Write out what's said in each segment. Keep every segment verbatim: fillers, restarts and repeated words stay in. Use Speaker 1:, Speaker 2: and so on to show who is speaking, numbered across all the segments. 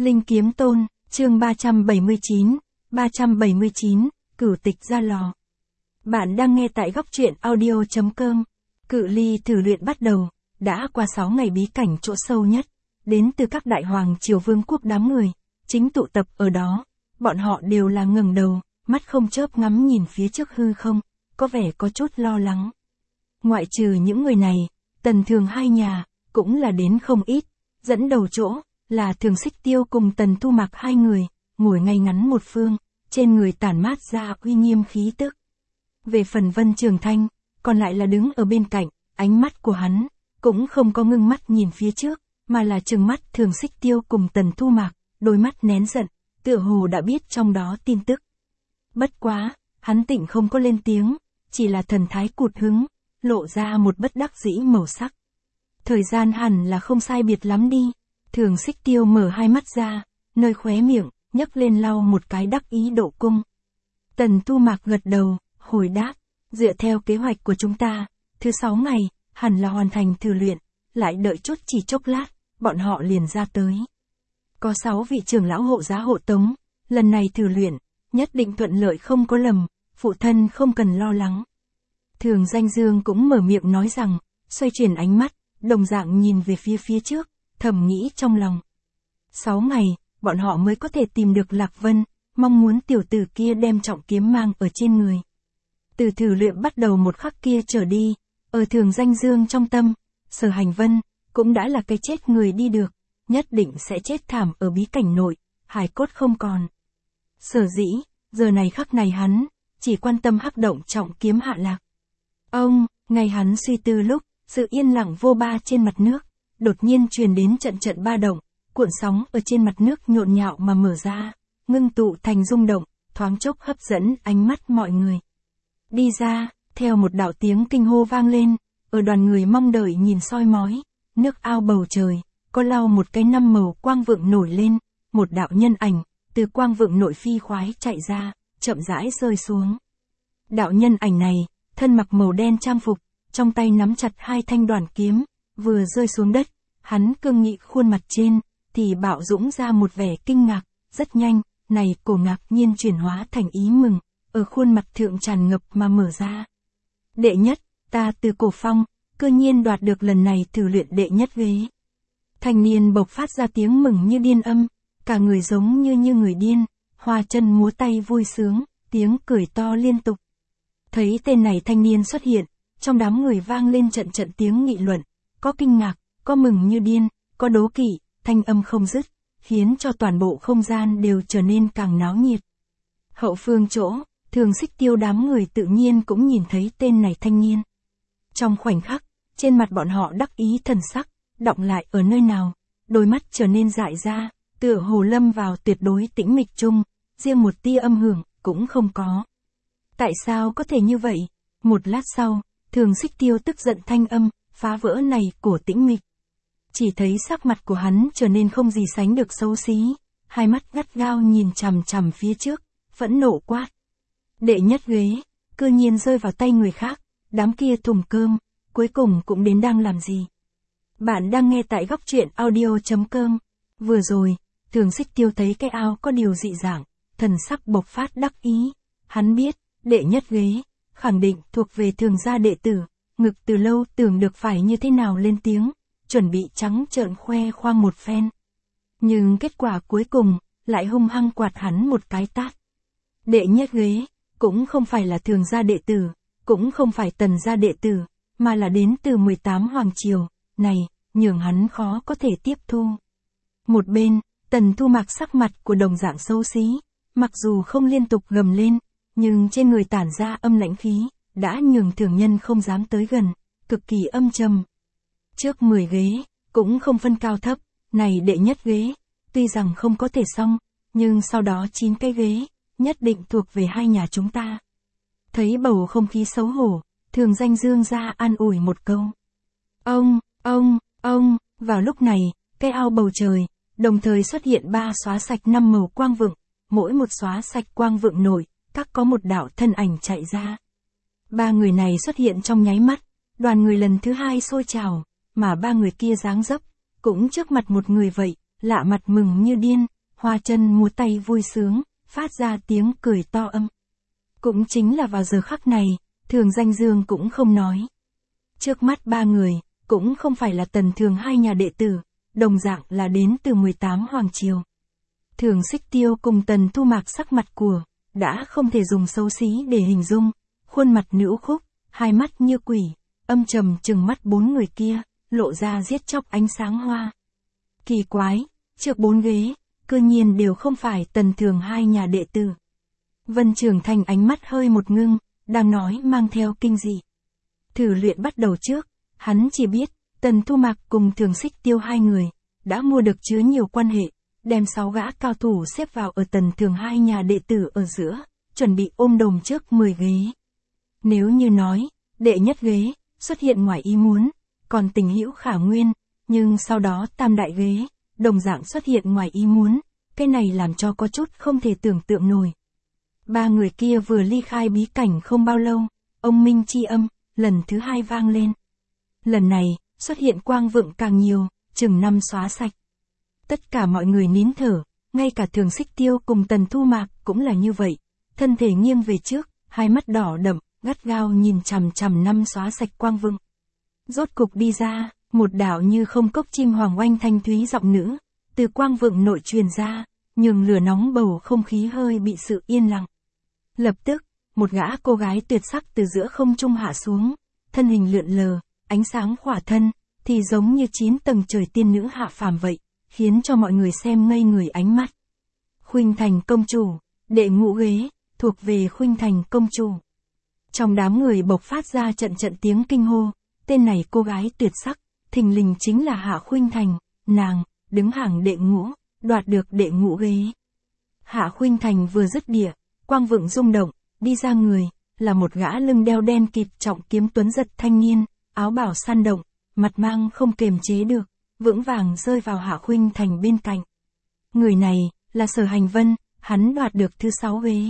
Speaker 1: Linh Kiếm Tôn, chương ba trăm bảy mươi chín, ba trăm bảy mươi chín, Cửu Tịch Ra Lò. Bạn đang nghe tại góc truyện audio chấm com. Cự ly thử luyện bắt đầu, đã qua sáu ngày bí cảnh chỗ sâu nhất, đến từ các đại hoàng triều vương quốc đám người, chính tụ tập ở đó, bọn họ đều là ngẩng đầu, mắt không chớp ngắm nhìn phía trước hư không, có vẻ có chút lo lắng. Ngoại trừ những người này, Tần Thường hai nhà, cũng là đến không ít, dẫn đầu chỗ, là Thường Xích Tiêu cùng Tần Thu Mặc hai người, ngồi ngay ngắn một phương, trên người tản mát ra uy nghiêm khí tức. Về phần Vân Trường Thanh, còn lại là đứng ở bên cạnh, ánh mắt của hắn, cũng không có ngưng mắt nhìn phía trước, mà là trừng mắt Thường Xích Tiêu cùng Tần Thu Mặc, đôi mắt nén giận, tựa hồ đã biết trong đó tin tức. Bất quá, hắn tịnh không có lên tiếng, chỉ là thần thái cụt hứng, lộ ra một bất đắc dĩ màu sắc. Thời gian hẳn là không sai biệt lắm đi. Thường Xích Tiêu mở hai mắt ra, nơi khóe miệng, nhấc lên lau một cái đắc ý độ cung. Tần Thu Mặc gật đầu, hồi đáp, dựa theo kế hoạch của chúng ta, thứ sáu ngày, hẳn là hoàn thành thử luyện, lại đợi chút chỉ chốc lát, bọn họ liền ra tới. Có sáu vị trưởng lão hộ giá hộ tống, lần này thử luyện, nhất định thuận lợi không có lầm, phụ thân không cần lo lắng. Thường Danh Dương cũng mở miệng nói rằng, xoay chuyển ánh mắt, đồng dạng nhìn về phía phía trước, thầm nghĩ trong lòng. Sáu ngày, bọn họ mới có thể tìm được Lạc Vân, mong muốn tiểu tử kia đem trọng kiếm mang ở trên người. Từ thử luyện bắt đầu một khắc kia trở đi, ở Thường Danh Dương trong tâm, Sở Hành Vân, cũng đã là cái chết người đi được, nhất định sẽ chết thảm ở bí cảnh nội, hài cốt không còn. Sở dĩ, giờ này khắc này hắn, chỉ quan tâm hắc động trọng kiếm hạ lạc. Ông, ngày hắn suy tư lúc, sự yên lặng vô ba trên mặt nước, đột nhiên truyền đến trận trận ba động, cuộn sóng ở trên mặt nước nhộn nhạo mà mở ra, ngưng tụ thành rung động, thoáng chốc hấp dẫn ánh mắt mọi người. Đi ra, theo một đạo tiếng kinh hô vang lên, ở đoàn người mong đợi nhìn soi mói, nước ao bầu trời, có lau một cái năm màu quang vượng nổi lên, một đạo nhân ảnh, từ quang vượng nội phi khoái chạy ra, chậm rãi rơi xuống. Đạo nhân ảnh này, thân mặc màu đen trang phục, trong tay nắm chặt hai thanh đoàn kiếm, vừa rơi xuống đất, hắn cương nghị khuôn mặt trên, thì bạo dũng ra một vẻ kinh ngạc, rất nhanh, này cổ ngạc nhiên chuyển hóa thành ý mừng, ở khuôn mặt thượng tràn ngập mà mở ra. Đệ nhất, ta từ cổ phong, cơ nhiên đoạt được lần này thử luyện đệ nhất ghế. Thanh niên bộc phát ra tiếng mừng như điên âm, cả người giống như như người điên, hoa chân múa tay vui sướng, tiếng cười to liên tục. Thấy tên này thanh niên xuất hiện, trong đám người vang lên trận trận tiếng nghị luận, có kinh ngạc, có mừng như điên, có đố kỵ, thanh âm không dứt, khiến cho toàn bộ không gian đều trở nên càng náo nhiệt. Hậu phương chỗ, Thường Xích Tiêu đám người tự nhiên cũng nhìn thấy tên này thanh niên. Trong khoảnh khắc, trên mặt bọn họ đắc ý thần sắc, đọng lại ở nơi nào, đôi mắt trở nên dại ra, tựa hồ lâm vào tuyệt đối tĩnh mịch chung, riêng một tia âm hưởng, cũng không có. Tại sao có thể như vậy? Một lát sau, Thường Xích Tiêu tức giận thanh âm, phá vỡ này của tĩnh mịch. Chỉ thấy sắc mặt của hắn trở nên không gì sánh được xấu xí, hai mắt gắt gao nhìn chằm chằm phía trước, phẫn nộ quát. Đệ nhất ghế, cư nhiên rơi vào tay người khác, đám kia thùng cơm, cuối cùng cũng đến đang làm gì? Bạn đang nghe tại góc truyện audio chấm com. Vừa rồi, Thường Xích Tiêu thấy cái ao có điều dị dạng, thần sắc bộc phát đắc ý, hắn biết, đệ nhất ghế, khẳng định thuộc về Thường gia đệ tử, ngực từ lâu tưởng được phải như thế nào lên tiếng, chuẩn bị trắng trợn khoe khoang một phen. Nhưng kết quả cuối cùng, lại hung hăng quạt hắn một cái tát. Đệ nhất ghế, cũng không phải là Thường gia đệ tử, cũng không phải Tần gia đệ tử, mà là đến từ mười tám hoàng triều, này, nhường hắn khó có thể tiếp thu. Một bên, Tần Thu Mặc sắc mặt của đồng dạng xấu xí, mặc dù không liên tục gầm lên, nhưng trên người tản ra âm lãnh khí, đã nhường thường nhân không dám tới gần, cực kỳ âm trầm. Trước mười ghế, cũng không phân cao thấp, này đệ nhất ghế, tuy rằng không có thể xong, nhưng sau đó chín cái ghế, nhất định thuộc về hai nhà chúng ta. Thấy bầu không khí xấu hổ, Thường Danh Dương ra an ủi một câu. Ông, ông, ông, vào lúc này, cái ao bầu trời, đồng thời xuất hiện ba xóa sạch năm màu quang vượng, mỗi một xóa sạch quang vượng nổi, các có một đạo thân ảnh chạy ra. Ba người này xuất hiện trong nháy mắt, đoàn người lần thứ hai sôi trào, mà ba người kia dáng dấp, cũng trước mặt một người vậy, lạ mặt mừng như điên, hoa chân múa tay vui sướng, phát ra tiếng cười to âm. Cũng chính là vào giờ khắc này, Thường Danh Dương cũng không nói. Trước mắt ba người, cũng không phải là Tần Thường hai nhà đệ tử, đồng dạng là đến từ mười tám hoàng triều. Thường Xích Tiêu cùng Tần Thu Mạc sắc mặt của, đã không thể dùng xấu xí để hình dung, khuôn mặt nữ khúc, hai mắt như quỷ, âm trầm trừng mắt bốn người kia, lộ ra giết chóc ánh sáng hoa. Kỳ quái, trước bốn ghế, cơ nhiên đều không phải Tần Thường hai nhà đệ tử. Vân Trường Thanh ánh mắt hơi một ngưng, đang nói mang theo kinh dị. Thử luyện bắt đầu trước, hắn chỉ biết, Tần Thu Mạc cùng Thường Xích Tiêu hai người, đã mua được chứa nhiều quan hệ, đem sáu gã cao thủ xếp vào ở Tần Thường hai nhà đệ tử ở giữa, chuẩn bị ôm đồm trước mười ghế. Nếu như nói, đệ nhất ghế, xuất hiện ngoài ý muốn, còn tình hữu khả nguyên, nhưng sau đó tam đại ghế, đồng dạng xuất hiện ngoài ý muốn, cái này làm cho có chút không thể tưởng tượng nổi. Ba người kia vừa ly khai bí cảnh không bao lâu, ông Minh chi âm, lần thứ hai vang lên. Lần này, xuất hiện quang vượng càng nhiều, chừng năm xóa sạch. Tất cả mọi người nín thở, ngay cả Thường Xích Tiêu cùng Tần Thu Mạc cũng là như vậy, thân thể nghiêng về trước, hai mắt đỏ đậm, gắt gao nhìn chằm chằm năm xóa sạch quang vượng. Rốt cục đi ra, một đạo như không cốc chim hoàng oanh thanh thúy giọng nữ, từ quang vượng nội truyền ra, nhường lửa nóng bầu không khí hơi bị sự yên lặng. Lập tức, một gã cô gái tuyệt sắc từ giữa không trung hạ xuống, thân hình lượn lờ, ánh sáng khỏa thân, thì giống như chín tầng trời tiên nữ hạ phàm vậy, khiến cho mọi người xem ngây người ánh mắt. Khuynh Thành công chủ, đệ ngũ ghế, thuộc về Khuynh Thành công chủ. Trong đám người bộc phát ra trận trận tiếng kinh hô, tên này cô gái tuyệt sắc, thình lình chính là Hạ Khuynh Thành, nàng, đứng hàng đệ ngũ, đoạt được đệ ngũ ghế. Hạ Khuynh Thành vừa dứt địa, quang vượng rung động, đi ra người, là một gã lưng đeo đen kịt trọng kiếm tuấn giật thanh niên, áo bào san động, mặt mang không kềm chế được, vững vàng rơi vào Hạ Khuynh Thành bên cạnh. Người này, là Sở Hành Vân, hắn đoạt được thứ sáu ghế.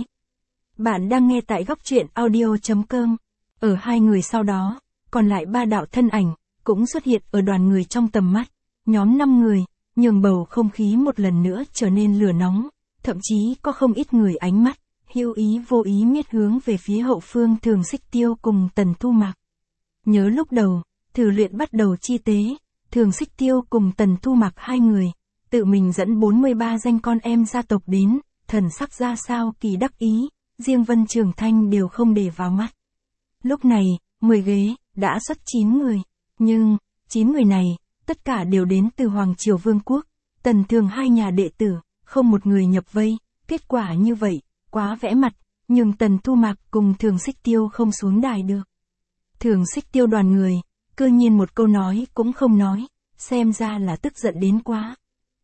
Speaker 1: Bạn đang nghe tại góc truyện audio chấm com. Ở hai người sau đó, còn lại ba đạo thân ảnh, cũng xuất hiện ở đoàn người trong tầm mắt. Nhóm năm người, nhường bầu không khí một lần nữa trở nên lửa nóng, thậm chí có không ít người ánh mắt, hữu ý vô ý miết hướng về phía hậu phương Thường Xích Tiêu cùng Tần Thu Mạc. Nhớ lúc đầu, thử luyện bắt đầu chi tế, Thường Xích Tiêu cùng Tần Thu Mạc hai người, tự mình dẫn bốn mươi ba danh con em gia tộc đến, thần sắc ra sao kỳ đắc ý, riêng Vân Trường Thanh đều không để vào mắt. Lúc này, mười ghế, đã xuất chín người, nhưng, chín người này, tất cả đều đến từ Hoàng Triều Vương Quốc, Tần Thường hai nhà đệ tử, không một người nhập vây, kết quả như vậy, quá vẽ mặt, nhưng Tần Thu Mạc cùng Thường Xích Tiêu không xuống đài được. Thường Xích Tiêu đoàn người, cơ nhiên một câu nói cũng không nói, xem ra là tức giận đến quá.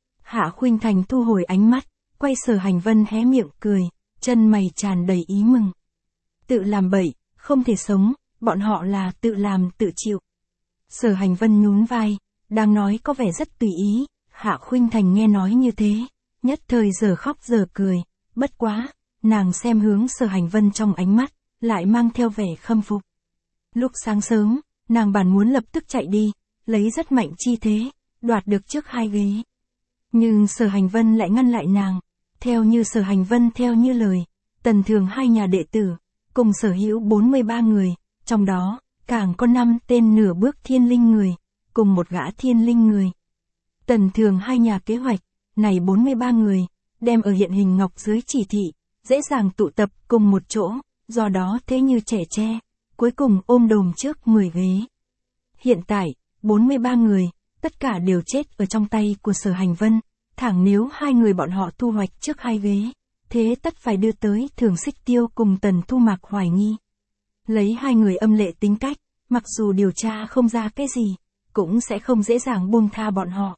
Speaker 1: Hạ Khuynh Thành thu hồi ánh mắt, quay Sở Hành Vân hé miệng cười, chân mày tràn đầy ý mừng. Tự làm bậy, không thể sống, bọn họ là tự làm tự chịu. Sở Hành Vân nhún vai, đang nói có vẻ rất tùy ý, Hạ Khuynh Thành nghe nói như thế, nhất thời giờ khóc giờ cười, bất quá, nàng xem hướng Sở Hành Vân trong ánh mắt, lại mang theo vẻ khâm phục. Lúc sáng sớm, nàng bản muốn lập tức chạy đi, lấy rất mạnh chi thế, đoạt được trước hai ghế. Nhưng Sở Hành Vân lại ngăn lại nàng, theo như Sở Hành Vân theo như lời, Tần Thường hai nhà đệ tử, cùng sở hữu bốn mươi ba người, trong đó, càng có năm tên nửa bước thiên linh người, cùng một gã thiên linh người. Tần Thường hai nhà kế hoạch, này bốn mươi ba người, đem ở hiện hình ngọc dưới chỉ thị, dễ dàng tụ tập cùng một chỗ, do đó thế như trẻ tre, cuối cùng ôm đồm trước mười ghế. Hiện tại, bốn mươi ba người, tất cả đều chết ở trong tay của Sở Hành Vân, thẳng nếu hai người bọn họ thu hoạch trước hai ghế, thế tất phải đưa tới Thường Xích Tiêu cùng Tần Thu Mạc hoài nghi. Lấy hai người âm lệ tính cách, mặc dù điều tra không ra cái gì, cũng sẽ không dễ dàng buông tha bọn họ.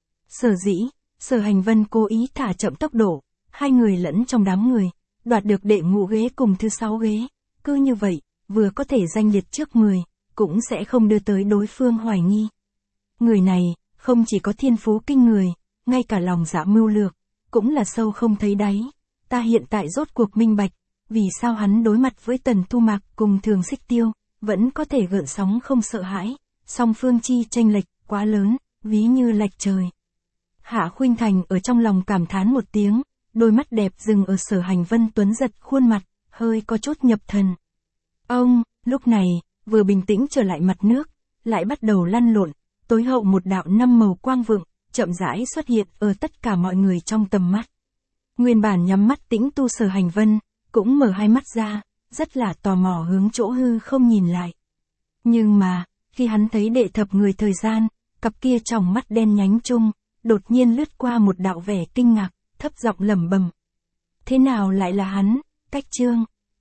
Speaker 1: Sở dĩ, Sở Hành Vân cố ý thả chậm tốc độ, hai người lẫn trong đám người, đoạt được đệ ngũ ghế cùng thứ sáu ghế, cứ như vậy, vừa có thể danh liệt trước mười, cũng sẽ không đưa tới đối phương hoài nghi. Người này, không chỉ có thiên phú kinh người, ngay cả lòng dạ mưu lược, cũng là sâu không thấy đáy. Ta hiện tại rốt cuộc minh bạch, vì sao hắn đối mặt với Tần Thu Mạc cùng Thường Xích Tiêu, vẫn có thể gợn sóng không sợ hãi, song phương chi chênh lệch quá lớn, ví như lệch trời. Hạ Khuynh Thành ở trong lòng cảm thán một tiếng, đôi mắt đẹp dừng ở Sở Hành Vân tuấn giật khuôn mặt, hơi có chút nhập thần. Ông, lúc này, vừa bình tĩnh trở lại mặt nước, lại bắt đầu lăn lộn, tối hậu một đạo năm màu quang vượng, chậm rãi xuất hiện ở tất cả mọi người trong tầm mắt. Nguyên bản nhắm mắt tĩnh tu Sở Hành Vân, cũng mở hai mắt ra, rất là tò mò hướng chỗ hư không nhìn lại. Nhưng mà, khi hắn thấy đệ thập người thời gian, cặp kia tròng mắt đen nhánh chung, đột nhiên lướt qua một đạo vẻ kinh ngạc, thấp giọng lẩm bẩm. Thế nào lại là hắn, Cách Trương,